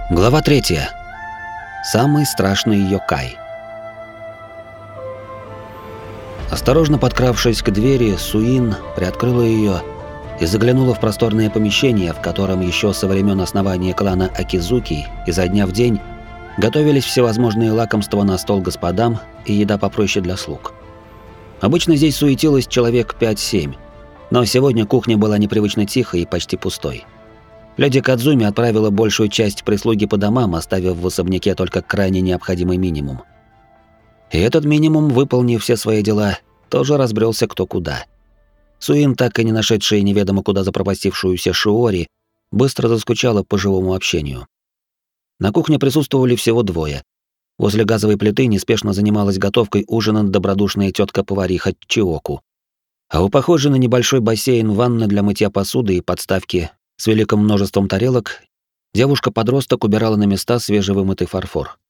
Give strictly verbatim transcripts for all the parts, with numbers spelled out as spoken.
Глава третья. Самый страшный йокай. Осторожно подкравшись к двери, Суин приоткрыла ее и заглянула в просторное помещение, в котором еще со времен основания клана Акизуки изо дня в день готовились всевозможные лакомства на стол господам и еда попроще для слуг. Обычно здесь суетилось человек пять-семь, но сегодня кухня была непривычно тихой и почти пустой. Леди Кадзуми отправила большую часть прислуги по домам, оставив в особняке только крайне необходимый минимум. И этот минимум, выполнив все свои дела, тоже разбрелся кто куда. Суин, так и не нашедшая неведомо куда запропастившуюся Шиори, быстро заскучала по живому общению. На кухне присутствовали всего двое. Возле газовой плиты неспешно занималась готовкой ужина добродушная тетка-повариха Чиоку. А у похожей на небольшой бассейн ванны для мытья посуды и подставки с великим множеством тарелок девушка-подросток убирала на места свежевымытый фарфор.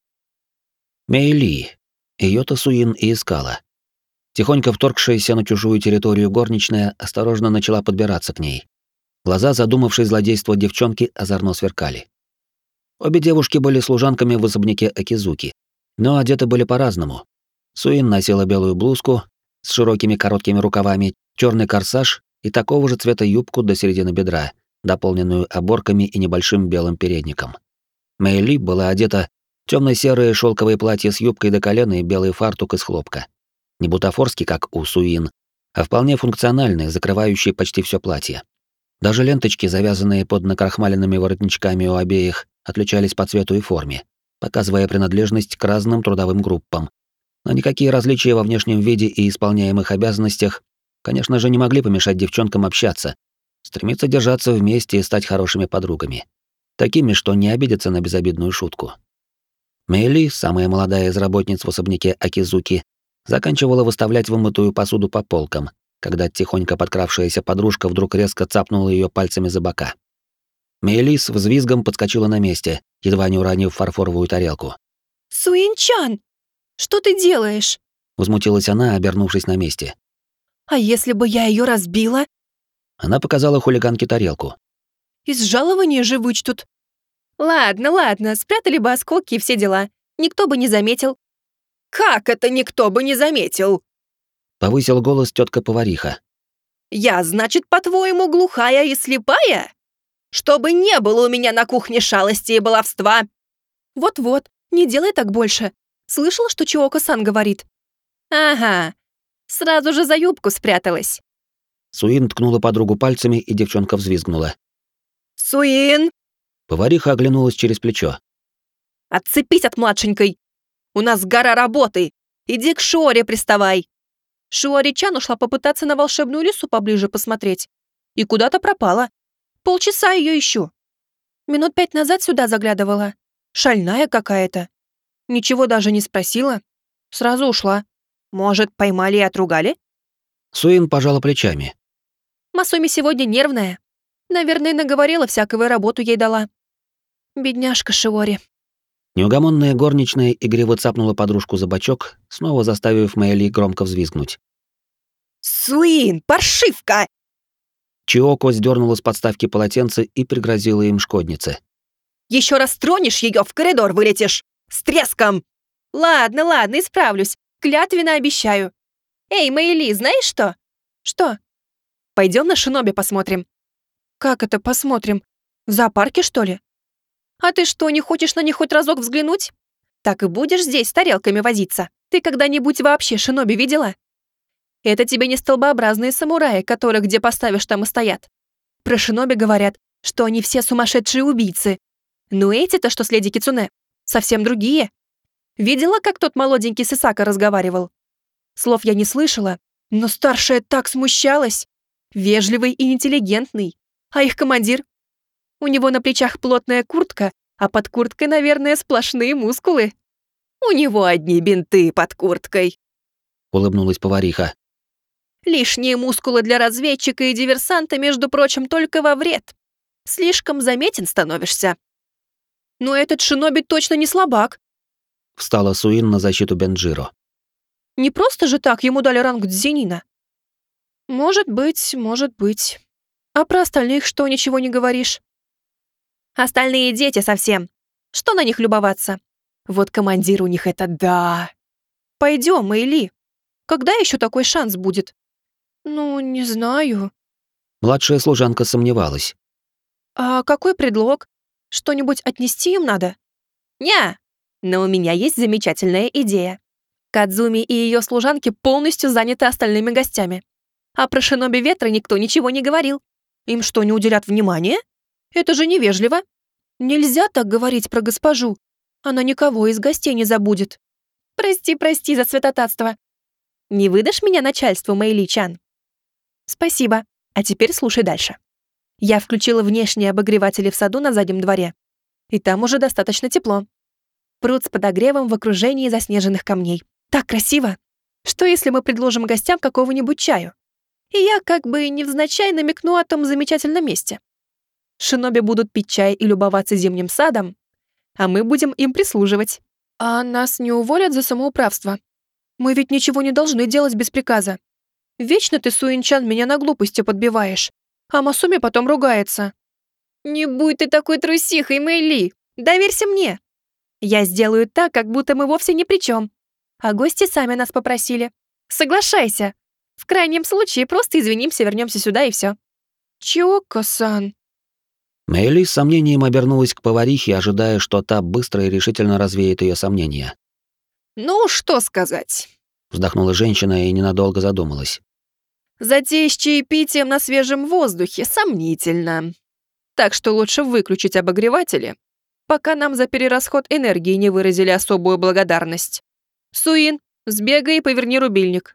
Мэйли. Её-то Суин и искала. Тихонько вторгшаяся на чужую территорию горничная осторожно начала подбираться к ней. Глаза задумавшей злодейства девчонки озорно сверкали. Обе девушки были служанками в особняке Акизуки, но одеты были по-разному. Суин носила белую блузку с широкими короткими рукавами, чёрный корсаж и такого же цвета юбку до середины бедра, дополненную оборками и небольшим белым передником. Мэйли была одета в тёмно-серое шёлковое платье с юбкой до колена и белый фартук из хлопка. Не бутафорский, как у Суин, а вполне функциональный, закрывающий почти всё платье. Даже ленточки, завязанные под накрахмаленными воротничками у обеих, отличались по цвету и форме, показывая принадлежность к разным трудовым группам. Но никакие различия во внешнем виде и исполняемых обязанностях, конечно же, не могли помешать девчонкам общаться, стремиться держаться вместе и стать хорошими подругами. Такими, что не обидятся на безобидную шутку. Мэйли, самая молодая из работниц в особняке Акизуки, заканчивала выставлять вымытую посуду по полкам, когда тихонько подкравшаяся подружка вдруг резко цапнула её пальцами за бока. Мэйли с взвизгом подскочила на месте, едва не уронив фарфоровую тарелку. «Суин-чан, что ты делаешь?» — возмутилась она, обернувшись на месте. «А если бы я её разбила? Она показала хулиганке тарелку. Из жалования же вычтут». «Ладно, ладно, спрятали бы осколки и все дела. Никто бы не заметил». «Как это никто бы не заметил?» — повысил голос тётка-повариха. «Я, значит, по-твоему, глухая и слепая? Чтобы не было у меня на кухне шалости и баловства!» «Вот-вот, не делай так больше. Слышала, что Чиоко-сан говорит?» «Ага, сразу же за юбку спряталась». Суин ткнула подругу пальцами, и девчонка взвизгнула. «Суин!» Повариха оглянулась через плечо. «Отцепись от младшенькой! У нас гора работы! Иди к Шиоре приставай!» Шиори-чан ушла попытаться на волшебную лису поближе посмотреть. И куда-то пропала. Полчаса ее ищу. Минут пять назад сюда заглядывала. Шальная какая-то. Ничего даже не спросила. Сразу ушла. Может, поймали и отругали? Суин пожала плечами. Масуми сегодня нервная. Наверное, наговорила всякого, и работу ей дала. Бедняжка Шиори. Неугомонная горничная игриво цапнула подружку за бочок, снова заставив Мэйли громко взвизгнуть. «Суин, паршивка!» Чиоко сдернула с подставки полотенце и пригрозила им шкоднице. «Еще раз тронешь ее, в коридор вылетишь! С треском!» «Ладно, ладно, исправлюсь. Клятвенно обещаю. Эй, Мэйли, знаешь что?» «Что?» «Пойдем на шиноби посмотрим». «Как это посмотрим? В зоопарке, что ли?» «А ты что, не хочешь на них хоть разок взглянуть? Так и будешь здесь с тарелками возиться. Ты когда-нибудь вообще шиноби видела? Это тебе не столбообразные самураи, которых где поставишь, там и стоят. Про шиноби говорят, что они все сумасшедшие убийцы. Но эти-то, что с леди Кицуне, совсем другие. Видела, как тот молоденький Сисака разговаривал? Слов я не слышала, но старшая так смущалась. Вежливый и интеллигентный. А их командир? У него на плечах плотная куртка, а под курткой, наверное, сплошные мускулы. У него одни бинты под курткой. Улыбнулась повариха. Лишние мускулы для разведчика и диверсанта, между прочим, только во вред. Слишком заметен становишься. Но этот шиноби точно не слабак. Встала Суин на защиту Бенджиро. Не просто же так ему дали ранг дзенина. Может быть, может быть. А про остальных что, ничего не говоришь? Остальные дети совсем. Что на них любоваться? Вот командир у них это да. Пойдем, Мэйли. Когда еще такой шанс будет? Ну, не знаю. Младшая служанка сомневалась. А какой предлог? Что-нибудь отнести им надо? Ня! Но у меня есть замечательная идея. Кадзуми и ее служанки полностью заняты остальными гостями. А про шиноби ветра никто ничего не говорил. Им что, не уделят внимания? Это же невежливо. Нельзя так говорить про госпожу. Она никого из гостей не забудет. Прости, прости за святотатство. Не выдашь меня начальству, Мэйли-чан? Спасибо. А теперь слушай дальше. Я включила внешние обогреватели в саду на заднем дворе. И там уже достаточно тепло. Пруд с подогревом в окружении заснеженных камней. Так красиво. Что если мы предложим гостям какого-нибудь чаю? И я как бы невзначай намекну о том замечательном месте. Шиноби будут пить чай и любоваться зимним садом, а мы будем им прислуживать. А нас не уволят за самоуправство? Мы ведь ничего не должны делать без приказа. Вечно ты, Суинчан, меня на глупости подбиваешь, а Масуми потом ругается. Не будь ты такой трусихой, Мэйли. Доверься мне. Я сделаю так, как будто мы вовсе ни при чем. А гости сами нас попросили. Соглашайся. В крайнем случае просто извинимся, вернемся сюда и все. Чиоко-сан. Мэйли с сомнением обернулась к поварихе, ожидая, что та быстро и решительно развеет ее сомнения. Ну, что сказать. Вздохнула женщина и ненадолго задумалась. Затея с чаепитием на свежем воздухе сомнительно. Так что лучше выключить обогреватели, пока нам за перерасход энергии не выразили особую благодарность. Суин, сбегай и поверни рубильник.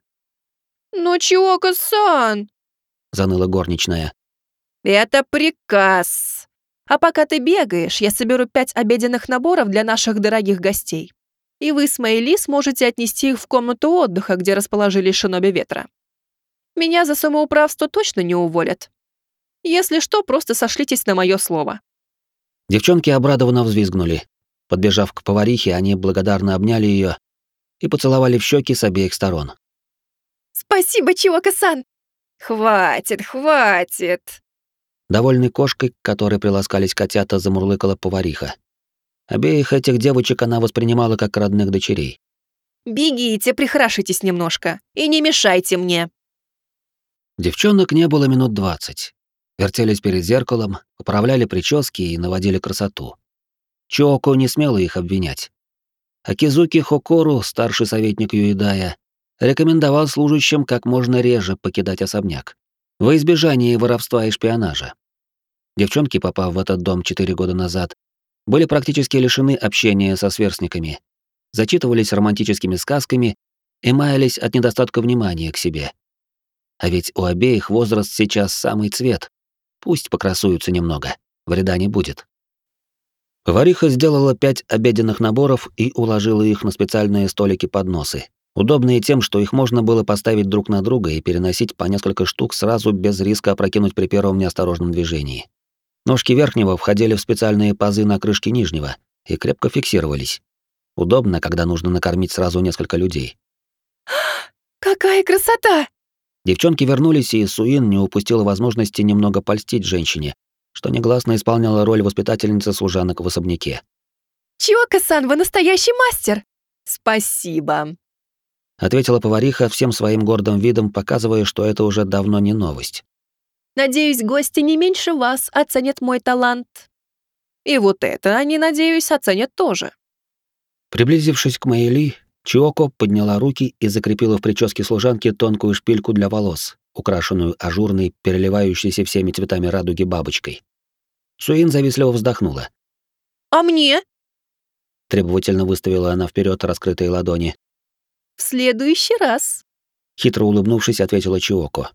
Но Чиоко-сан, заныла горничная. Это приказ. А пока ты бегаешь, я соберу пять обеденных наборов для наших дорогих гостей. И вы с Мэйли сможете отнести их в комнату отдыха, где расположились шиноби ветра. Меня за самоуправство точно не уволят. Если что, просто сошлитесь на мое слово. Девчонки обрадованно взвизгнули. Подбежав к поварихе, они благодарно обняли ее и поцеловали в щеки с обеих сторон. Спасибо, Чиоко-сан. Хватит, хватит. Довольной кошкой, к которой приласкались котята, замурлыкала повариха. Обеих этих девочек она воспринимала как родных дочерей. Бегите, прихорошитесь немножко и не мешайте мне. Девчонок не было минут двадцать. Вертелись перед зеркалом, поправляли прически и наводили красоту. Чиоко не смела их обвинять. Акизуки Хокору, старший советник Юидая, рекомендовал служащим как можно реже покидать особняк, во избежание воровства и шпионажа. Девчонки, попав в этот дом четыре года назад, были практически лишены общения со сверстниками, зачитывались романтическими сказками и маялись от недостатка внимания к себе. А ведь у обеих возраст сейчас самый цвет. Пусть покрасуются немного, вреда не будет. Повариха сделала пять обеденных наборов и уложила их на специальные столики-подносы, удобные тем, что их можно было поставить друг на друга и переносить по несколько штук сразу без риска опрокинуть при первом неосторожном движении. Ножки верхнего входили в специальные пазы на крышке нижнего и крепко фиксировались. Удобно, когда нужно накормить сразу несколько людей. Какая красота! Девчонки вернулись, и Суин не упустила возможности немного польстить женщине, что негласно исполняла роль воспитательницы служанок в особняке. Чиоко-сан, вы настоящий мастер! Спасибо! Ответила повариха всем своим гордым видом, показывая, что это уже давно не новость. Надеюсь, гости не меньше вас оценят мой талант. И вот это они, надеюсь, оценят тоже. Приблизившись к Мэйли, Чиоко подняла руки и закрепила в прическе служанки тонкую шпильку для волос, украшенную ажурной, переливающейся всеми цветами радуги бабочкой. Суин завистливо вздохнула. «А мне?» Требовательно выставила она вперед раскрытые ладони. «В следующий раз», — хитро улыбнувшись, ответила Чиоко.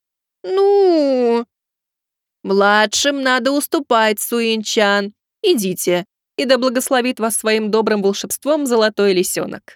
«Ну...» «Младшим надо уступать, Суинчан. Идите, и да благословит вас своим добрым волшебством золотой лисенок».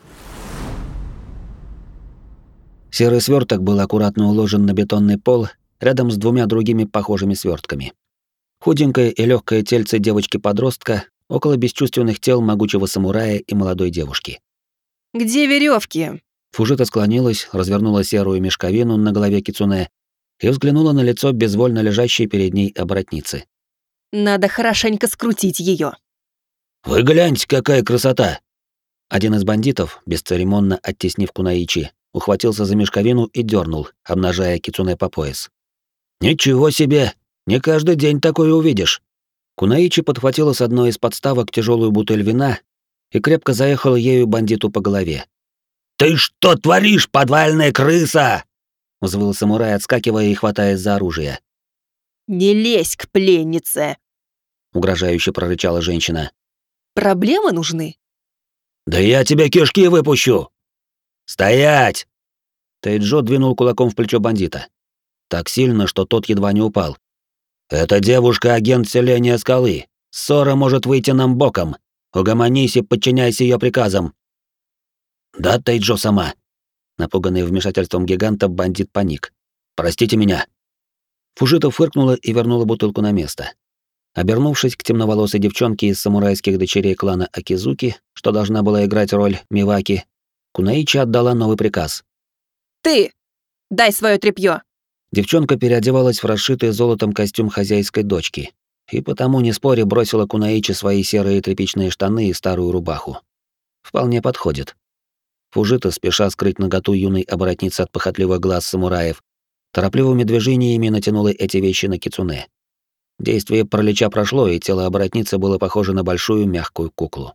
Серый сверток был аккуратно уложен на бетонный пол рядом с двумя другими похожими свертками. Худенькое и легкое тельце девочки-подростка около бесчувственных тел могучего самурая и молодой девушки. «Где веревки? Фужита склонилась, развернула серую мешковину на голове кицуне и взглянула на лицо безвольно лежащей перед ней оборотницы. «Надо хорошенько скрутить ее. Вы гляньте, какая красота!» Один из бандитов, бесцеремонно оттеснив Кунаичи, ухватился за мешковину и дернул, обнажая кицуне по пояс. «Ничего себе! Не каждый день такое увидишь!» Кунаичи подхватила с одной из подставок тяжелую бутыль вина и крепко заехала ею бандиту по голове. «Ты что творишь, подвальная крыса?» — взвыл самурай, отскакивая и хватаясь за оружие. «Не лезь к пленнице!» — угрожающе прорычала женщина. «Проблемы нужны?» «Да я тебе кишки выпущу!» «Стоять!» Тайджо двинул кулаком в плечо бандита. Так сильно, что тот едва не упал. «Эта девушка — агент селения Скалы. Ссора может выйти нам боком. Угомонись и подчиняйся ее приказам». «Да, Тайджо сама». Напуганный вмешательством гиганта, бандит паник. «Простите меня». Фужито фыркнула и вернула бутылку на место. Обернувшись к темноволосой девчонке из самурайских дочерей клана Акизуки, что должна была играть роль Миваки, Кунаичи отдала новый приказ. «Ты! Дай свое тряпье!» Девчонка переодевалась в расшитый золотом костюм хозяйской дочки, и потому, не споря, бросила Кунаичи свои серые тряпичные штаны и старую рубаху. Вполне подходит. Фужито, спеша скрыть наготу юной оборотницы от похотливых глаз самураев, торопливыми движениями натянула эти вещи на кицуне. Действие паралича прошло, и тело оборотницы было похоже на большую мягкую куклу.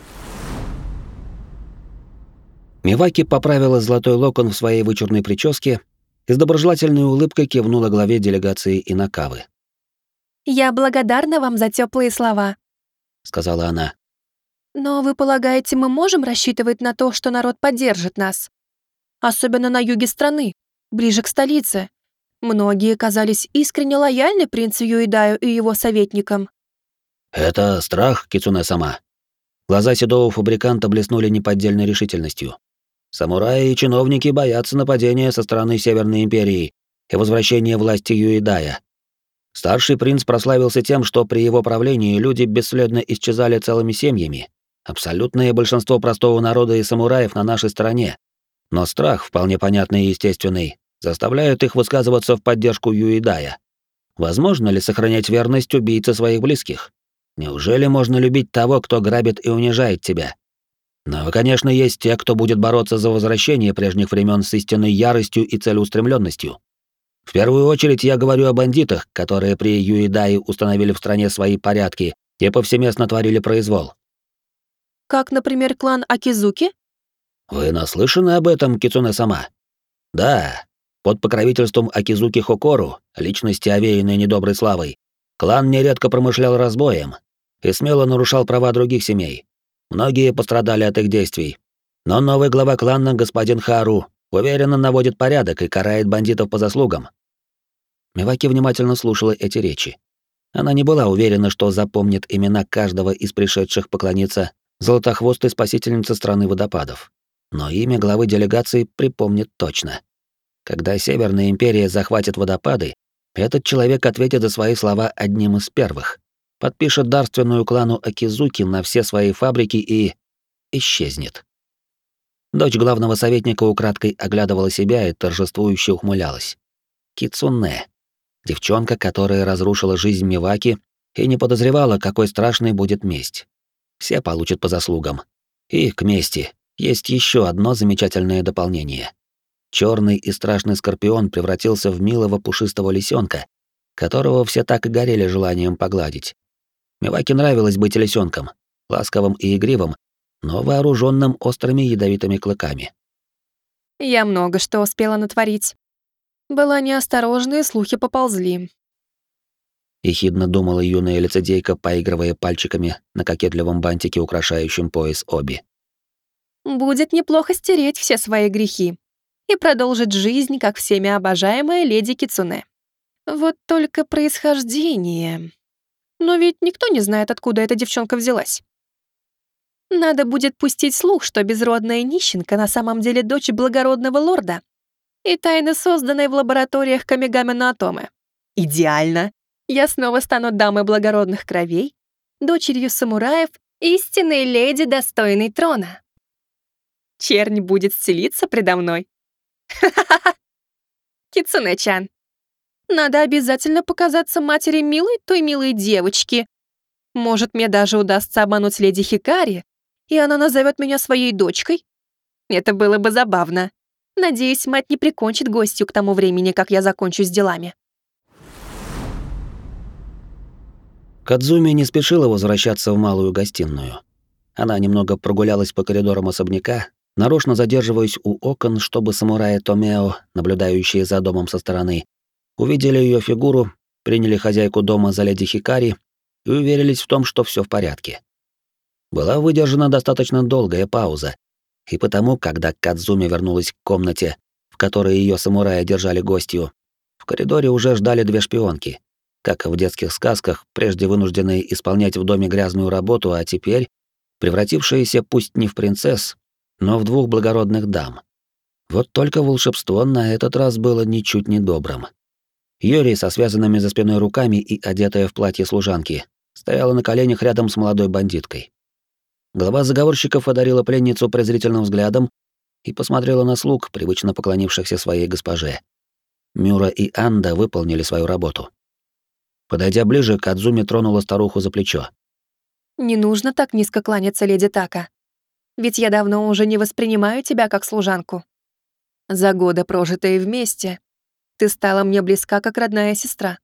Миваки поправила золотой локон в своей вычурной прическе и с доброжелательной улыбкой кивнула главе делегации Инакавы. «Я благодарна вам за теплые слова», — сказала она. «Но вы полагаете, мы можем рассчитывать на то, что народ поддержит нас? Особенно на юге страны, ближе к столице. Многие казались искренне лояльны принцу Юидаю и его советникам». «Это страх, Кицуне-сама». Глаза седого фабриканта блеснули неподдельной решительностью. «Самураи и чиновники боятся нападения со стороны Северной империи и возвращения власти Юидая. Старший принц прославился тем, что при его правлении люди бесследно исчезали целыми семьями. Абсолютное большинство простого народа и самураев на нашей стороне. Но страх, вполне понятный и естественный, заставляет их высказываться в поддержку Юидая. Возможно ли сохранять верность убийце своих близких? Неужели можно любить того, кто грабит и унижает тебя? Но, конечно, есть те, кто будет бороться за возвращение прежних времен с истинной яростью и целеустремленностью. В первую очередь я говорю о бандитах, которые при Юидае установили в стране свои порядки и повсеместно творили произвол. Как, например, клан Акизуки? Вы наслышаны об этом, Кицуне-сама? Да, под покровительством Акизуки Хокору, личности, овеянной недоброй славой, клан нередко промышлял разбоем и смело нарушал права других семей. Многие пострадали от их действий. Но новый глава клана, господин Хару, уверенно наводит порядок и карает бандитов по заслугам. Миваки внимательно слушала эти речи. Она не была уверена, что запомнит имена каждого из пришедших поклониться золотохвостой спасительнице страны водопадов. Но имя главы делегации припомнит точно. Когда Северная империя захватит водопады, этот человек ответит за свои слова одним из первых. Подпишет дарственную клану Акизуки на все свои фабрики и... исчезнет. Дочь главного советника украдкой оглядывала себя и торжествующе ухмылялась. Кицуне. Девчонка, которая разрушила жизнь Миваки и не подозревала, какой страшной будет месть. Все получат по заслугам. И к мести есть еще одно замечательное дополнение. Черный и страшный скорпион превратился в милого пушистого лисенка, которого все так и горели желанием погладить. Миваки нравилось быть лисенком, ласковым и игривым, но вооруженным острыми ядовитыми клыками. Я много что успела натворить. Была неосторожна, и слухи поползли. Ехидно думала юная лицедейка, поигрывая пальчиками на кокетливом бантике, украшающем пояс Оби. Будет неплохо стереть все свои грехи и продолжить жизнь, как всеми обожаемая леди Кицуне. Вот только происхождение... Но ведь никто не знает, откуда эта девчонка взялась. Надо будет пустить слух, что безродная нищенка на самом деле дочь благородного лорда и тайно созданной в лабораториях Камигами но Атоме. Идеально! Я снова стану дамой благородных кровей, дочерью самураев, истинной леди, достойной трона. Чернь будет стелиться предо мной. Ха-ха-ха! Кицуне-чан, надо обязательно показаться матери милой той милой девочки. Может, мне даже удастся обмануть леди Хикари, и она назовет меня своей дочкой? Это было бы забавно. Надеюсь, мать не прикончит гостью к тому времени, как я закончу с делами. Кадзуми не спешила возвращаться в малую гостиную. Она немного прогулялась по коридорам особняка, нарочно задерживаясь у окон, чтобы самураи Томео, наблюдающие за домом со стороны, увидели ее фигуру, приняли хозяйку дома за леди Хикари и уверились в том, что все в порядке. Была выдержана достаточно долгая пауза, и потому, когда Кадзуми вернулась к комнате, в которой ее самураи держали гостью, в коридоре уже ждали две шпионки, как в детских сказках, прежде вынужденные исполнять в доме грязную работу, а теперь превратившиеся пусть не в принцесс, но в двух благородных дам. Вот только волшебство на этот раз было ничуть не добрым. Юри со связанными за спиной руками и одетая в платье служанки стояла на коленях рядом с молодой бандиткой. Глава заговорщиков одарила пленницу презрительным взглядом и посмотрела на слуг, привычно поклонившихся своей госпоже. Мюра и Анда выполнили свою работу. Подойдя ближе, Кадзуми тронула старуху за плечо. Не нужно так низко кланяться, леди Така. Ведь я давно уже не воспринимаю тебя как служанку. За годы, прожитые вместе, ты стала мне близка, как родная сестра.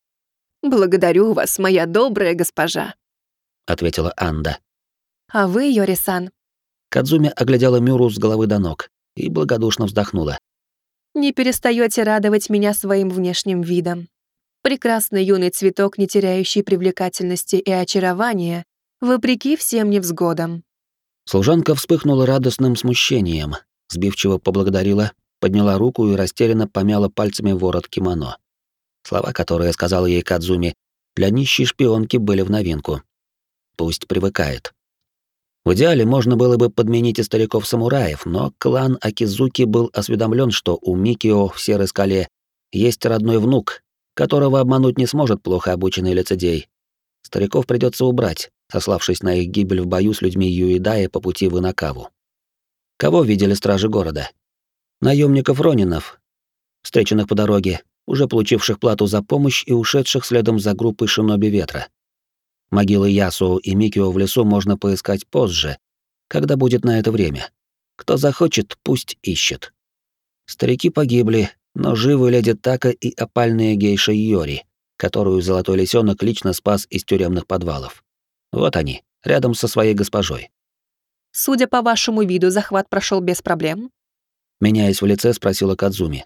Благодарю вас, моя добрая госпожа, ответила Анда. А вы, Йори-сан. Кадзуми оглядела Мюру с головы до ног и благодушно вздохнула. Не перестаете радовать меня своим внешним видом. Прекрасный юный цветок, не теряющий привлекательности и очарования, вопреки всем невзгодам. Служанка вспыхнула радостным смущением, сбивчиво поблагодарила, подняла руку и растерянно помяла пальцами ворот кимоно. Слова, которые сказала ей Кадзуми, для нищей шпионки были в новинку. Пусть привыкает. В идеале можно было бы подменить и стариков-самураев, но клан Акизуки был осведомлен, что у Микио в Серой Скале есть родной внук, которого обмануть не сможет плохо обученный лицедей. Стариков придется убрать, сославшись на их гибель в бою с людьми Юидая по пути в Инакаву. Кого видели стражи города? Наемников-ронинов, встреченных по дороге, уже получивших плату за помощь и ушедших следом за группой шиноби ветра. Могилы Ясуо и Микио в лесу можно поискать позже, когда будет на это время. Кто захочет, пусть ищет. Старики погибли, но живы леди Така и опальная гейша Йори, которую Золотой Лисенок лично спас из тюремных подвалов. Вот они, рядом со своей госпожой. Судя по вашему виду, захват прошел без проблем? Меняясь в лице, спросила Кадзуми.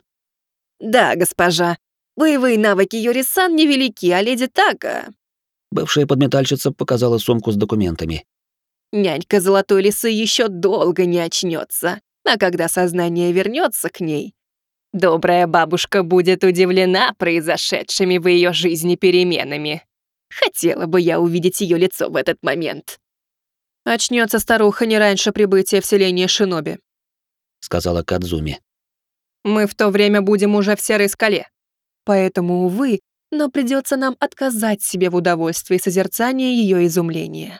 Да, госпожа. Боевые навыки Йори-сан невелики, а леди Така... Бывшая подметальщица показала сумку с документами. Нянька Золотой Лисы еще долго не очнется, а когда сознание вернется к ней, добрая бабушка будет удивлена произошедшими в ее жизни переменами. Хотела бы я увидеть ее лицо в этот момент. Очнется старуха не раньше прибытия в селение Шиноби, сказала Кадзуми. Мы в то время будем уже в Серой Скале. Поэтому, увы, но придется нам отказать себе в удовольствии созерцания ее изумления.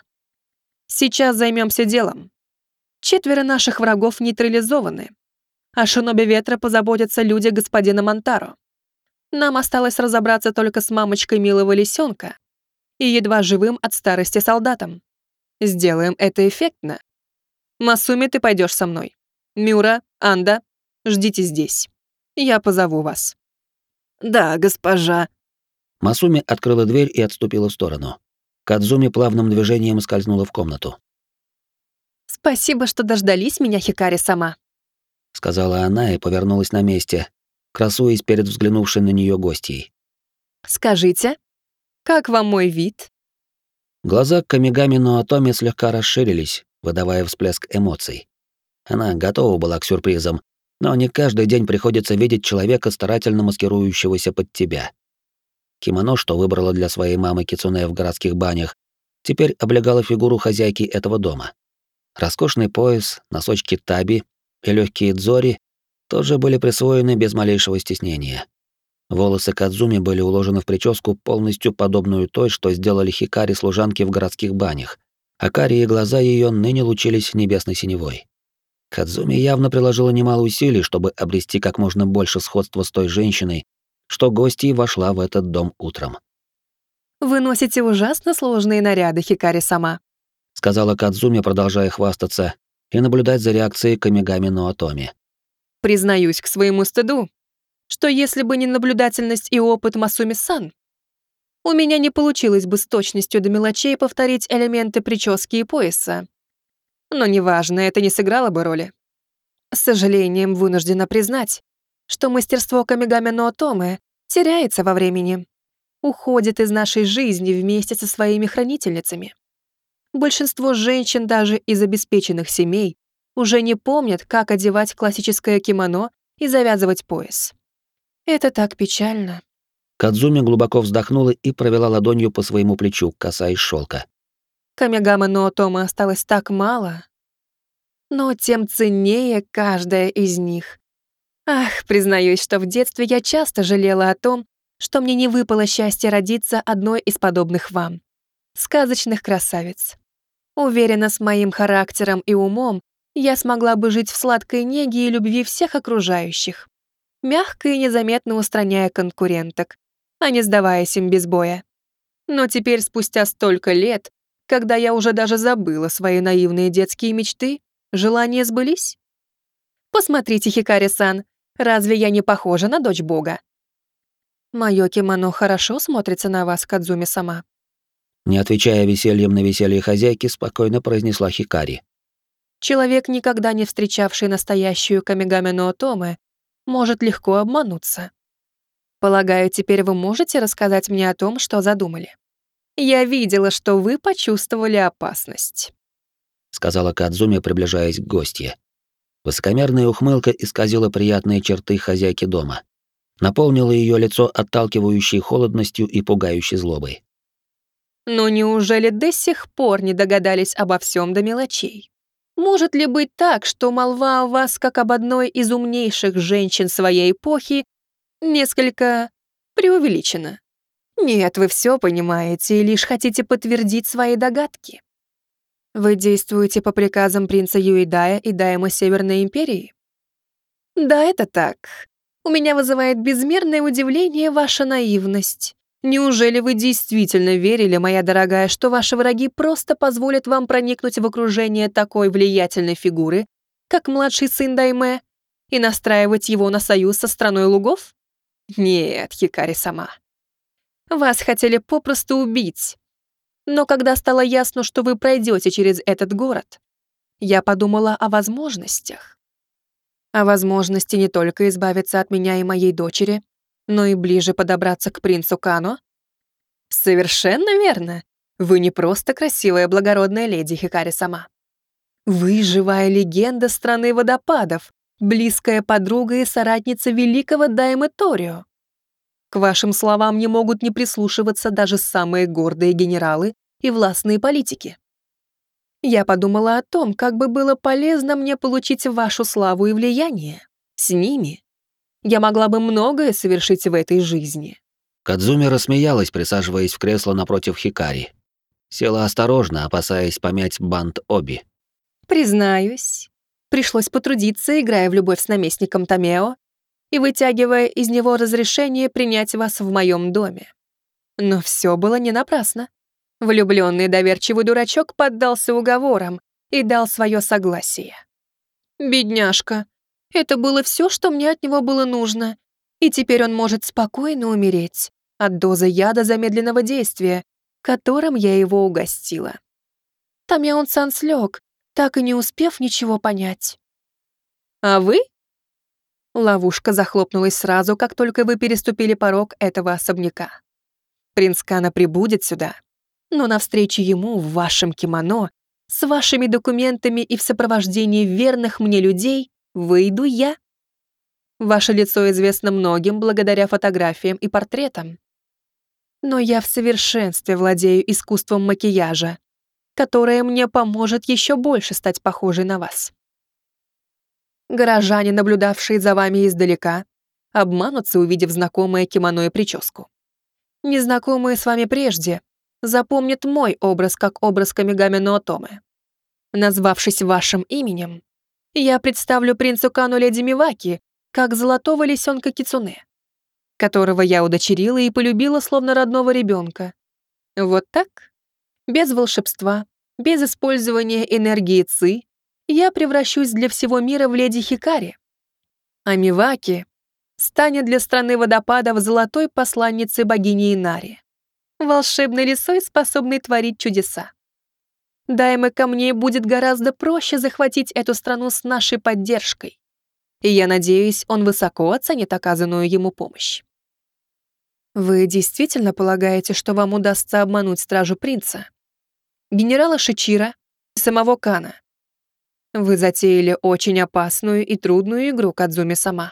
Сейчас займемся делом. Четверо наших врагов нейтрализованы. О Шиноби Ветра позаботятся люди господина Монтаро. Нам осталось разобраться только с мамочкой милого лисенка и едва живым от старости солдатом. Сделаем это эффектно. Масуми, ты пойдешь со мной. Мюра, Анда, ждите здесь. Я позову вас. Да, госпожа. Масуми открыла дверь и отступила в сторону. Кадзуми плавным движением скользнула в комнату. «Спасибо, что дождались меня, Хикари-сама», — сказала она и повернулась на месте, красуясь перед взглянувшей на нее гостьей. «Скажите, как вам мой вид?» Глаза Камигами Ноотоми слегка расширились, выдавая всплеск эмоций. Она готова была к сюрпризам, но не каждый день приходится видеть человека, старательно маскирующегося под тебя. Кимоно, что выбрала для своей мамы Кицуне в городских банях, теперь облегало фигуру хозяйки этого дома. Роскошный пояс, носочки таби и легкие дзори тоже были присвоены без малейшего стеснения. Волосы Кадзуми были уложены в прическу, полностью подобную той, что сделали Хикари служанки в городских банях, а карие глаза ее ныне лучились небесной синевой. Кадзуми явно приложила немало усилий, чтобы обрести как можно больше сходства с той женщиной, что гостьей вошла в этот дом утром. Вы носите ужасно сложные наряды, Хикари-сама», сказала Кадзуми, продолжая хвастаться и наблюдать за реакцией Камигами Ноотоми. «Признаюсь к своему стыду, что если бы не наблюдательность и опыт Масуми-сан, у меня не получилось бы с точностью до мелочей повторить элементы прически и пояса. Но неважно, это не сыграло бы роли. С сожалением вынуждена признать, что мастерство Камигами Ноотоме теряется во времени, уходит из нашей жизни вместе со своими хранительницами. Большинство женщин даже из обеспеченных семей уже не помнят, как одевать классическое кимоно и завязывать пояс. Это так печально. Кадзуми глубоко вздохнула и провела ладонью по своему плечу, касаясь шелка. Камигами Ноотоме осталось так мало, но тем ценнее каждая из них. Ах, признаюсь, что в детстве я часто жалела о том, что мне не выпало счастье родиться одной из подобных вам. Сказочных красавиц. Уверена, с моим характером и умом я смогла бы жить в сладкой неге и любви всех окружающих, мягко и незаметно устраняя конкуренток, а не сдаваясь им без боя. Но теперь, спустя столько лет, когда я уже даже забыла свои наивные детские мечты, желания сбылись? Посмотрите, Хикари-сан, разве я не похожа на дочь бога? Моё кимоно хорошо смотрится на вас, Кадзуми-сама. Не отвечая весельем на веселье хозяйки, спокойно произнесла Хикари. Человек, никогда не встречавший настоящую Камигами Ноотоме, может легко обмануться. Полагаю, теперь вы можете рассказать мне о том, что задумали. Я видела, что вы почувствовали опасность, сказала Кадзуми, приближаясь к гостье. Высокомерная ухмылка исказила приятные черты хозяйки дома. Наполнила ее лицо отталкивающей холодностью и пугающей злобой. Но неужели до сих пор не догадались обо всем до мелочей? Может ли быть так, что молва о вас, как об одной из умнейших женщин своей эпохи, несколько преувеличена? Нет, вы все понимаете и лишь хотите подтвердить свои догадки. Вы действуете по приказам принца Юэдая и Дайма Северной Империи? Да, это так. У меня вызывает безмерное удивление ваша наивность. Неужели вы действительно верили, моя дорогая, что ваши враги просто позволят вам проникнуть в окружение такой влиятельной фигуры, как младший сын Дайме, и настраивать его на союз со страной лугов? Нет, Хикари-сама. Вас хотели попросту убить. Но когда стало ясно, что вы пройдете через этот город, я подумала о возможностях. О возможности не только избавиться от меня и моей дочери, но и ближе подобраться к принцу Кано. Совершенно верно. Вы не просто красивая благородная леди, Хикари-сама. Вы живая легенда страны водопадов, близкая подруга и соратница великого Даймэ Торио. К вашим словам не могут не прислушиваться даже самые гордые генералы и властные политики. Я подумала о том, как бы было полезно мне получить вашу славу и влияние. С ними я могла бы многое совершить в этой жизни. Кадзуми рассмеялась, присаживаясь в кресло напротив Хикари. Села осторожно, опасаясь помять бант Оби. Признаюсь, пришлось потрудиться, играя в любовь с наместником Томео и вытягивая из него разрешение принять вас в моем доме. Но все было не напрасно. Влюбленный доверчивый дурачок поддался уговорам и дал свое согласие. Бедняжка, это было все, что мне от него было нужно, и теперь он может спокойно умереть от дозы яда замедленного действия, которым я его угостила. Томео-сан слег, так и не успев ничего понять. А вы? Ловушка захлопнулась сразу, как только вы переступили порог этого особняка. Принц Кано прибудет сюда, но навстречу ему в вашем кимоно, с вашими документами и в сопровождении верных мне людей выйду я. Ваше лицо известно многим благодаря фотографиям и портретам. Но я в совершенстве владею искусством макияжа, которое мне поможет еще больше стать похожей на вас. Горожане, наблюдавшие за вами издалека, обманутся, увидев знакомое кимоно и прическу. Незнакомые с вами прежде запомнят мой образ как образ Камигами Ноотоме. Назвавшись вашим именем, я представлю принцу Кано леди Миваки как золотого лисенка Кицуне, которого я удочерила и полюбила словно родного ребенка, Вот так? Без волшебства, без использования энергии Ци, я превращусь для всего мира в леди Хикари. А Миваки станет для страны водопадов золотой посланницей богини Инари, волшебной лисой, способной творить чудеса. Даймэ камней будет гораздо проще захватить эту страну с нашей поддержкой. И я надеюсь, он высоко оценит оказанную ему помощь. Вы действительно полагаете, что вам удастся обмануть стражу принца, генерала Шичира и самого Кана? Вы затеяли очень опасную и трудную игру, Кадзуми-сама.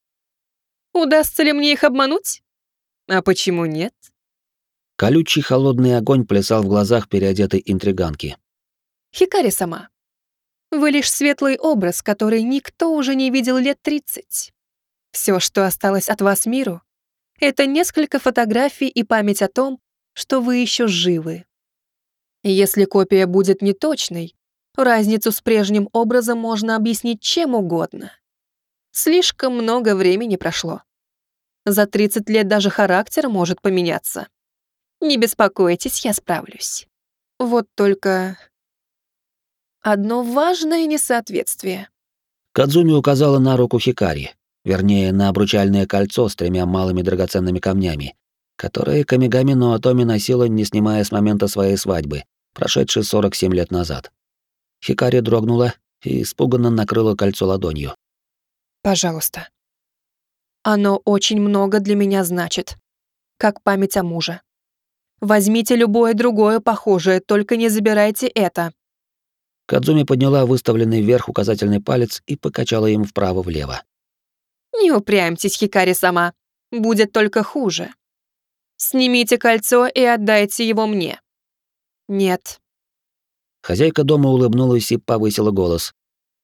Удастся ли мне их обмануть? А почему нет? Колючий холодный огонь плясал в глазах переодетой интриганки. Хикари-сама, вы лишь светлый образ, который никто уже не видел лет тридцать. Все, что осталось от вас миру, это несколько фотографий и память о том, что вы еще живы. Если копия будет неточной, разницу с прежним образом можно объяснить чем угодно. Слишком много времени прошло. За тридцать лет даже характер может поменяться. Не беспокойтесь, я справлюсь. Вот только... одно важное несоответствие. Кадзуми указала на руку Хикари, вернее, на обручальное кольцо с тремя малыми драгоценными камнями, которые Камигами но Атоми носила, не снимая с момента своей свадьбы, прошедшей сорок семь лет назад. Хикари дрогнула и испуганно накрыла кольцо ладонью. Пожалуйста. Оно очень много для меня значит, как память о муже. Возьмите любое другое похожее, только не забирайте это. Кадзуми подняла выставленный вверх указательный палец и покачала им вправо-влево. Не упрямьтесь, Хикари-сама. Будет только хуже. Снимите кольцо и отдайте его мне. Нет. Хозяйка дома улыбнулась и повысила голос.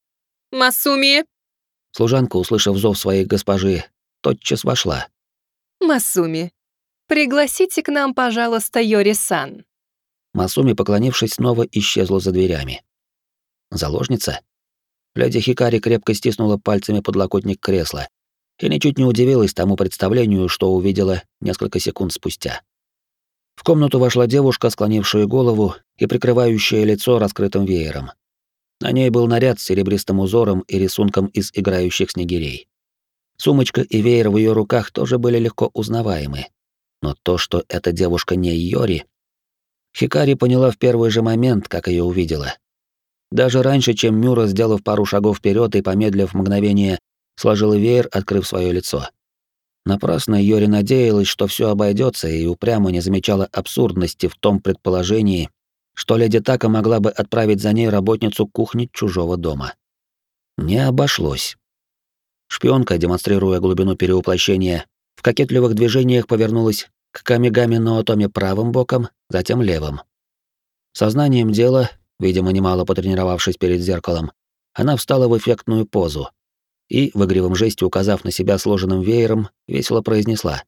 Масуми! Служанка, услышав зов своей госпожи, тотчас вошла. Масуми, пригласите к нам, пожалуйста, Йори-сан. Масуми, поклонившись, снова исчезла за дверями. Заложница? Леди Хикари крепко стиснула пальцами подлокотник кресла и ничуть не удивилась тому представлению, что увидела несколько секунд спустя. В комнату вошла девушка, склонившая голову и прикрывающая лицо раскрытым веером. На ней был наряд с серебристым узором и рисунком из играющих снегирей. Сумочка и веер в ее руках тоже были легко узнаваемы. Но то, что эта девушка не Йори, Хикари поняла в первый же момент, как ее увидела. Даже раньше, чем Мюра, сделав пару шагов вперед и помедлив мгновение, сложила веер, открыв свое лицо. Напрасно Йори надеялась, что все обойдется, и упрямо не замечала абсурдности в том предположении, что леди Така могла бы отправить за ней работницу кухни чужого дома. Не обошлось. Шпионка, демонстрируя глубину перевоплощения, в кокетливых движениях повернулась к Камигами но Атоми правым боком, затем левым. Сознанием дела, видимо, немало потренировавшись перед зеркалом, она встала в эффектную позу и, в игривом жесте указав на себя сложенным веером, весело произнесла.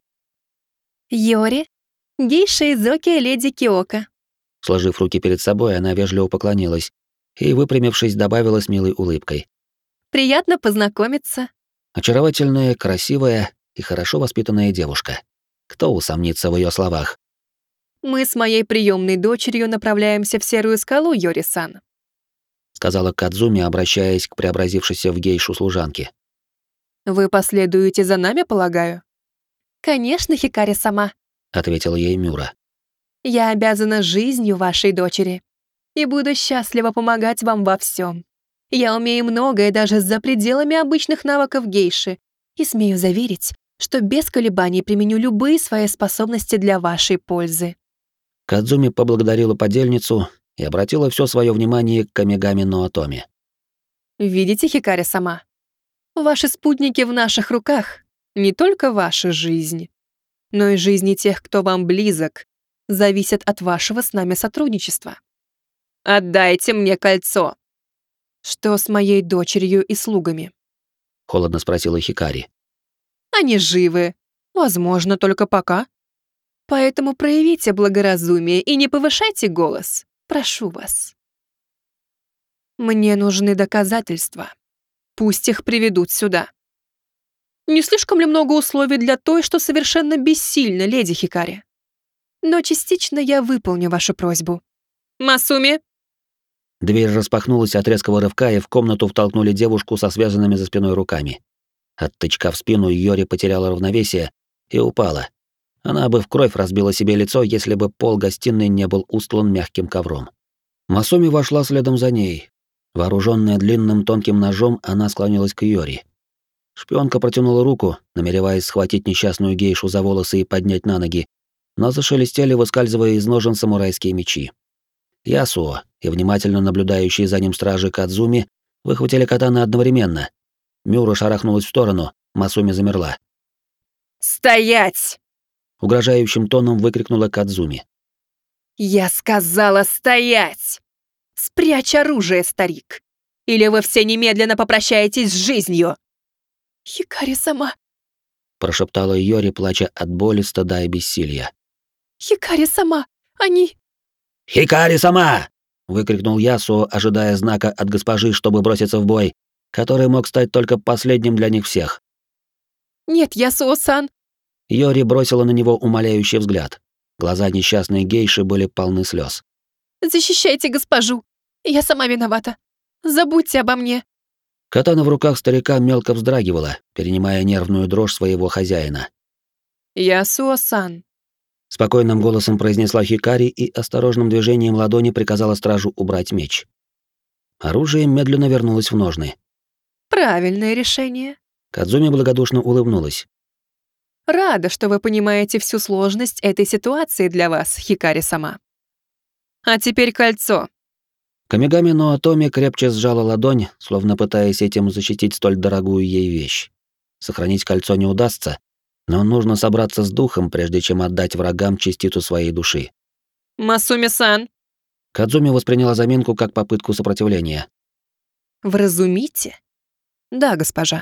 Йори, гейша Изоки леди Киока. Сложив руки перед собой, она вежливо поклонилась и, выпрямившись, добавила с милой улыбкой. Приятно познакомиться. Очаровательная, красивая и хорошо воспитанная девушка. Кто усомнится в ее словах? Мы с моей приемной дочерью направляемся в Серую скалу, Йори-сан, сказала Кадзуми, обращаясь к преобразившейся в гейшу служанке. Вы последуете за нами, полагаю? Конечно, Хикари-сама, ответила ей Мюра. Я обязана жизнью вашей дочери и буду счастлива помогать вам во всем. Я умею многое даже за пределами обычных навыков гейши и смею заверить, что без колебаний применю любые свои способности для вашей пользы. Кадзуми поблагодарила подельницу и обратила все свое внимание к Камигами но Атоми. Видите, Хикари-сама? Ваши спутники в наших руках. Не только ваша жизнь, но и жизни тех, кто вам близок, зависят от вашего с нами сотрудничества. Отдайте мне кольцо. Что с моей дочерью и слугами? Холодно спросила Хикари. Они живы. Возможно, только пока. Поэтому проявите благоразумие и не повышайте голос. Прошу вас. Мне нужны доказательства. Пусть их приведут сюда. Не слишком ли много условий для той, что совершенно бессильна, леди Хикари? но частично я выполню вашу просьбу. Масуми!» Дверь распахнулась от резкого рывка, и в комнату втолкнули девушку со связанными за спиной руками. От тычка в спину Йори потеряла равновесие и упала. Она бы в кровь разбила себе лицо, если бы пол гостиной не был устлан мягким ковром. Масуми вошла следом за ней. Вооруженная длинным тонким ножом, она склонилась к Йори. Шпионка протянула руку, намереваясь схватить несчастную гейшу за волосы и поднять на ноги, но зашелестели, выскальзывая из ножен самурайские мечи. Ясуо и внимательно наблюдающие за ним стражи Кадзуми выхватили катаны одновременно. Мюра шарахнулась в сторону, Масуми замерла. «Стоять!» — угрожающим тоном выкрикнула Кадзуми. «Я сказала стоять! Спрячь оружие, старик! Или вы все немедленно попрощаетесь с жизнью!» «Хикари сама!» — прошептала Йори, плача от боли, стыда и бессилия. «Хикари сама! Они...» «Хикари сама!» — выкрикнул Ясуо, ожидая знака от госпожи, чтобы броситься в бой, который мог стать только последним для них всех. «Нет, Ясуо-сан!» Йори бросила на него умоляющий взгляд. Глаза несчастной гейши были полны слез. «Защищайте госпожу! Я сама виновата! Забудьте обо мне!» Катана в руках старика мелко вздрагивала, перенимая нервную дрожь своего хозяина. «Ясуо-сан!» — спокойным голосом произнесла Хикари и осторожным движением ладони приказала стражу убрать меч. Оружие медленно вернулось в ножны. «Правильное решение!» Кадзуми благодушно улыбнулась. «Рада, что вы понимаете всю сложность этой ситуации для вас, Хикари-сама. А теперь кольцо!» Камигами Ноотоми крепче сжала ладонь, словно пытаясь этим защитить столь дорогую ей вещь. Сохранить кольцо не удастся, но нужно собраться с духом, прежде чем отдать врагам частицу своей души. «Масуми-сан!» Кадзуми восприняла заминку как попытку сопротивления. «Вразумите?» «Да, госпожа».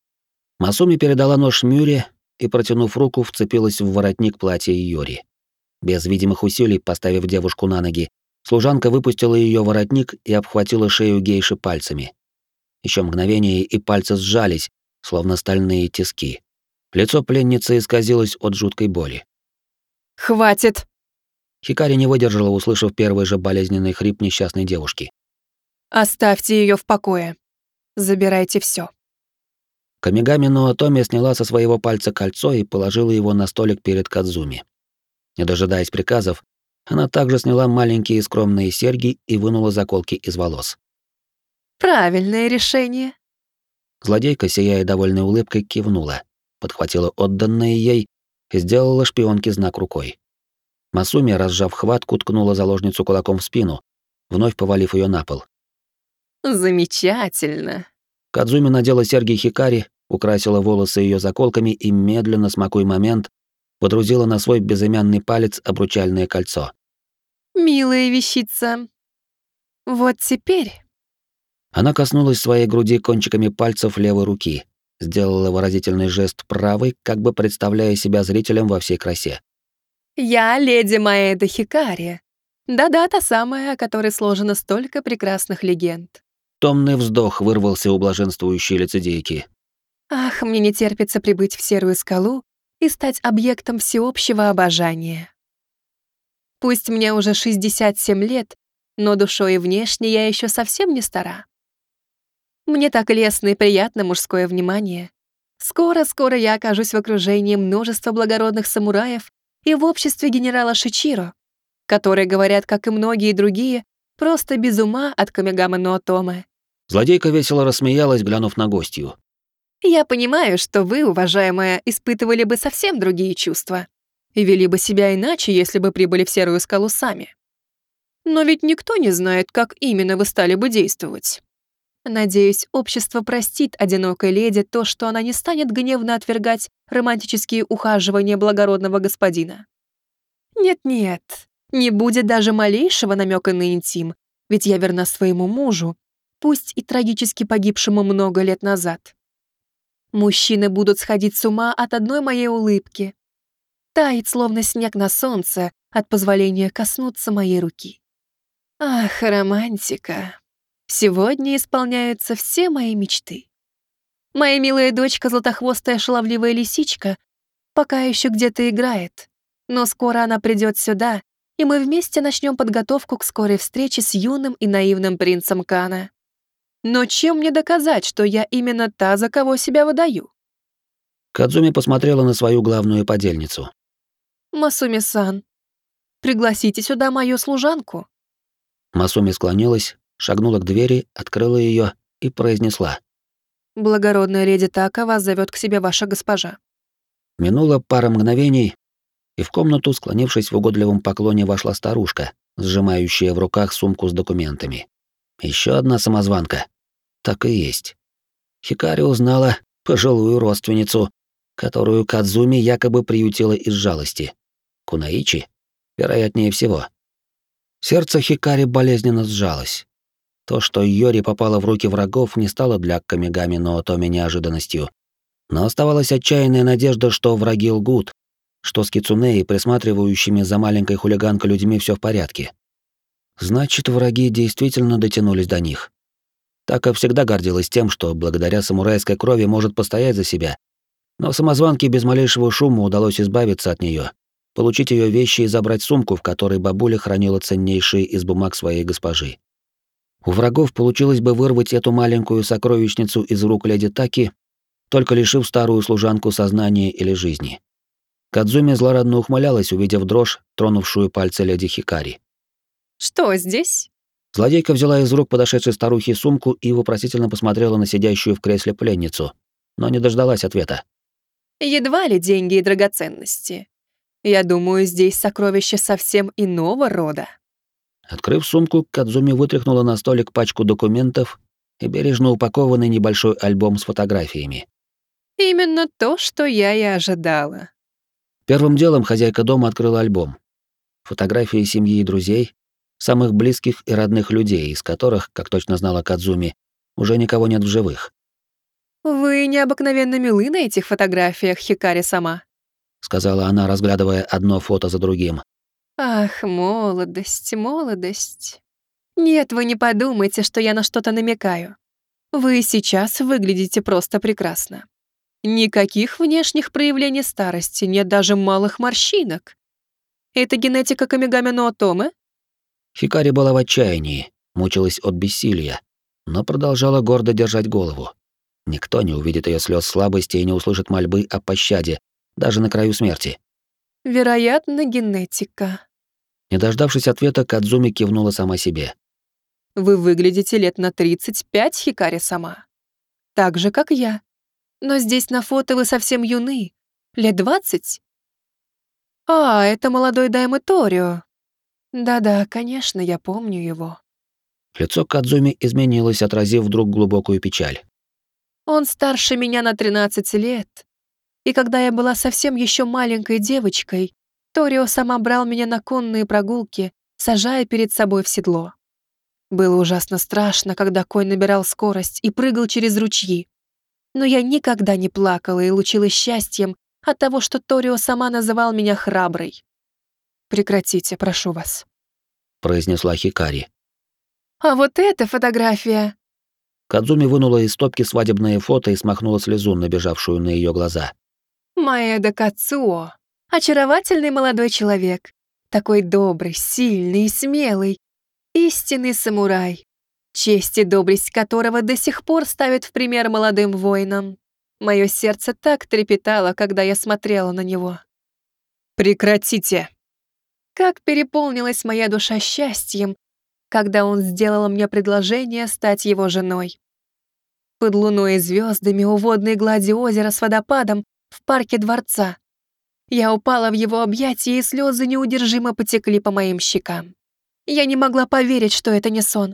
Масуми передала нож Мюре и, протянув руку, вцепилась в воротник платья Йори. Без видимых усилий, поставив девушку на ноги, служанка выпустила ее воротник и обхватила шею гейши пальцами. Еще мгновение, и пальцы сжались, словно стальные тиски. Лицо пленницы исказилось от жуткой боли. «Хватит!» Хикари не выдержала, услышав первый же болезненный хрип несчастной девушки. «Оставьте ее в покое. Забирайте все. Камигами Ноотоми сняла со своего пальца кольцо и положила его на столик перед Кадзуми. Не дожидаясь приказов, она также сняла маленькие скромные серьги и вынула заколки из волос. «Правильное решение». Злодейка, сияя довольной улыбкой, кивнула, подхватила отданное ей и сделала шпионке знак рукой. Масуми, разжав хватку, ткнула заложницу кулаком в спину, вновь повалив ее на пол. «Замечательно». Кадзуми надела серьги Хикари, украсила волосы ее заколками и, медленно смакуя момент, водрузила на свой безымянный палец обручальное кольцо. «Милая вещица. Вот теперь...» Она коснулась своей груди кончиками пальцев левой руки, сделала выразительный жест правой, как бы представляя себя зрителем во всей красе. «Я леди Маэда Хикари. Да-да, та самая, о которой сложено столько прекрасных легенд». Томный вздох вырвался у блаженствующей лицедейки. «Ах, мне не терпится прибыть в Серую скалу и стать объектом всеобщего обожания. Пусть мне уже шестьдесят семь лет, но душой и внешне я еще совсем не стара. Мне так лестно и приятно мужское внимание. Скоро-скоро я окажусь в окружении множества благородных самураев и в обществе генерала Шичиро, которые говорят, как и многие другие, просто без ума от Камигамы Ноотоме. Злодейка весело рассмеялась, глянув на гостью. Я понимаю, что вы, уважаемая, испытывали бы совсем другие чувства и вели бы себя иначе, если бы прибыли в Серую скалу сами. Но ведь никто не знает, как именно вы стали бы действовать. Надеюсь, общество простит одинокой леди то, что она не станет гневно отвергать романтические ухаживания благородного господина. Нет-нет, не будет даже малейшего намека на интим, ведь я верна своему мужу, пусть и трагически погибшему много лет назад. Мужчины будут сходить с ума от одной моей улыбки, таять, словно снег на солнце, от позволения коснуться моей руки. Ах, романтика. Сегодня исполняются все мои мечты. Моя милая дочка, златохвостая шаловливая лисичка, пока еще где-то играет, Но скоро она придет сюда, и мы вместе начнем подготовку к скорой встрече с юным и наивным принцем Кана. Но чем мне доказать, что я именно та, за кого себя выдаю? Кадзуми посмотрела на свою главную подельницу. Масуми-сан, пригласите сюда мою служанку. Масуми склонилась, шагнула к двери, открыла ее и произнесла. Благородная леди Така вас зовет к себе ваша госпожа. Минуло пара мгновений, и в комнату, склонившись в угодливом поклоне, вошла старушка, сжимающая в руках сумку с документами. Еще одна самозванка. Так и есть. Хикари узнала пожилую родственницу, которую Кадзуми якобы приютила из жалости. Кунаичи? Вероятнее всего. Сердце Хикари болезненно сжалось. То, что Йори попала в руки врагов, не стало для Камигами Ноотоми неожиданностью. Но оставалась отчаянная надежда, что враги лгут, что с Кицунэ и присматривающими за маленькой хулиганкой людьми все в порядке. Значит, враги действительно дотянулись до них. Така всегда гордилась тем, что благодаря самурайской крови может постоять за себя. Но самозванке без малейшего шума удалось избавиться от нее, получить ее вещи и забрать сумку, в которой бабуля хранила ценнейшие из бумаг своей госпожи. У врагов получилось бы вырвать эту маленькую сокровищницу из рук леди Таки, только лишив старую служанку сознания или жизни. Кадзуми злорадно ухмылялась, увидев дрожь, тронувшую пальцы леди Хикари. Что здесь? Злодейка взяла из рук подошедшей старухи сумку и вопросительно посмотрела на сидящую в кресле пленницу, но не дождалась ответа. Едва ли деньги и драгоценности. Я думаю, здесь сокровища совсем иного рода. Открыв сумку, Кадзуми вытряхнула на столик пачку документов и бережно упакованный небольшой альбом с фотографиями. Именно то, что я и ожидала. Первым делом хозяйка дома открыла альбом. Фотографии семьи и друзей, самых близких и родных людей, из которых, как точно знала Кадзуми, уже никого нет в живых. «Вы необыкновенно милы на этих фотографиях, Хикари-сама», — сказала она, разглядывая одно фото за другим. «Ах, молодость, молодость. Нет, вы не подумайте, что я на что-то намекаю. Вы сейчас выглядите просто прекрасно. Никаких внешних проявлений старости, нет даже малых морщинок. Это генетика Камигами Ноотоме?» Хикари была в отчаянии, мучилась от бессилия, но продолжала гордо держать голову. Никто не увидит ее слез слабости и не услышит мольбы о пощаде, даже на краю смерти. «Вероятно, генетика». Не дождавшись ответа, Кадзуми кивнула сама себе. «Вы выглядите лет на тридцать пять, Хикари-сама. Так же, как я. Но здесь на фото вы совсем юны. Лет двадцать? А, это молодой Даймэ Торио. Да-да, конечно, я помню его. Лицо Кадзуми изменилось, отразив вдруг глубокую печаль. Он старше меня на тринадцать лет. И когда я была совсем еще маленькой девочкой, Торио сама брал меня на конные прогулки, сажая перед собой в седло. Было ужасно страшно, когда конь набирал скорость и прыгал через ручьи. Но я никогда не плакала и лучилась счастьем от того, что Торио сама называл меня храброй. «Прекратите, прошу вас», — произнесла Хикари. «А вот эта фотография!» Кадзуми вынула из стопки свадебное фото и смахнула слезу, набежавшую на ее глаза. «Маэда Кацуо. Очаровательный молодой человек. Такой добрый, сильный и смелый. Истинный самурай. Честь и доблесть которого до сих пор ставят в пример молодым воинам. Мое сердце так трепетало, когда я смотрела на него». «Прекратите!» Как переполнилась моя душа счастьем, когда он сделал мне предложение стать его женой. Под луной и звездами у водной глади озера с водопадом в парке дворца. Я упала в его объятия, и слезы неудержимо потекли по моим щекам. Я не могла поверить, что это не сон.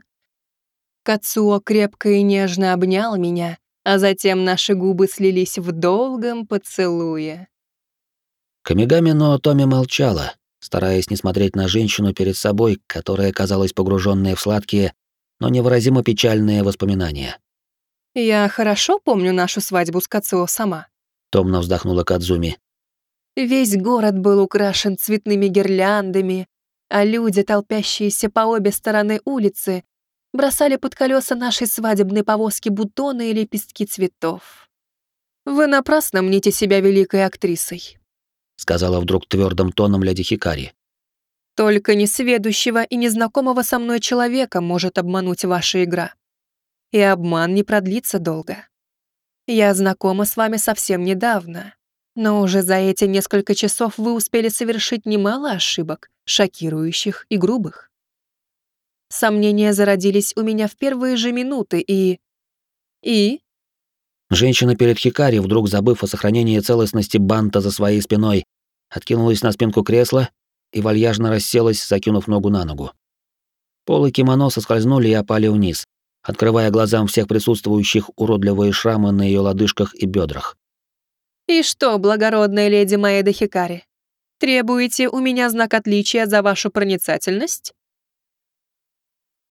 Кацуо крепко и нежно обнял меня, а затем наши губы слились в долгом поцелуе. Камигами Ноотоми молчала, стараясь не смотреть на женщину перед собой, которая казалась погруженная в сладкие, но невыразимо печальные воспоминания. «Я хорошо помню нашу свадьбу с Кацуо сама», — томно вздохнула Кадзуми. Весь город был украшен цветными гирляндами, а люди, толпящиеся по обе стороны улицы, бросали под колеса нашей свадебной повозки бутоны и лепестки цветов. Вы напрасно мните себя великой актрисой. сказала вдруг твердым тоном леди Хикари. Только несведущего и незнакомого со мной человека может обмануть ваша игра. И обман не продлится долго. Я знакома с вами совсем недавно, но уже за эти несколько часов вы успели совершить немало ошибок, шокирующих и грубых. Сомнения зародились у меня в первые же минуты и... И... Женщина перед Хикари, вдруг забыв о сохранении целостности банта за своей спиной, откинулась на спинку кресла и вальяжно расселась, закинув ногу на ногу. Полы кимоно соскользнули и опали вниз, открывая глазам всех присутствующих уродливые шрамы на ее лодыжках и бедрах. И что, благородная леди Маэда Хикари, требуете у меня знак отличия за вашу проницательность?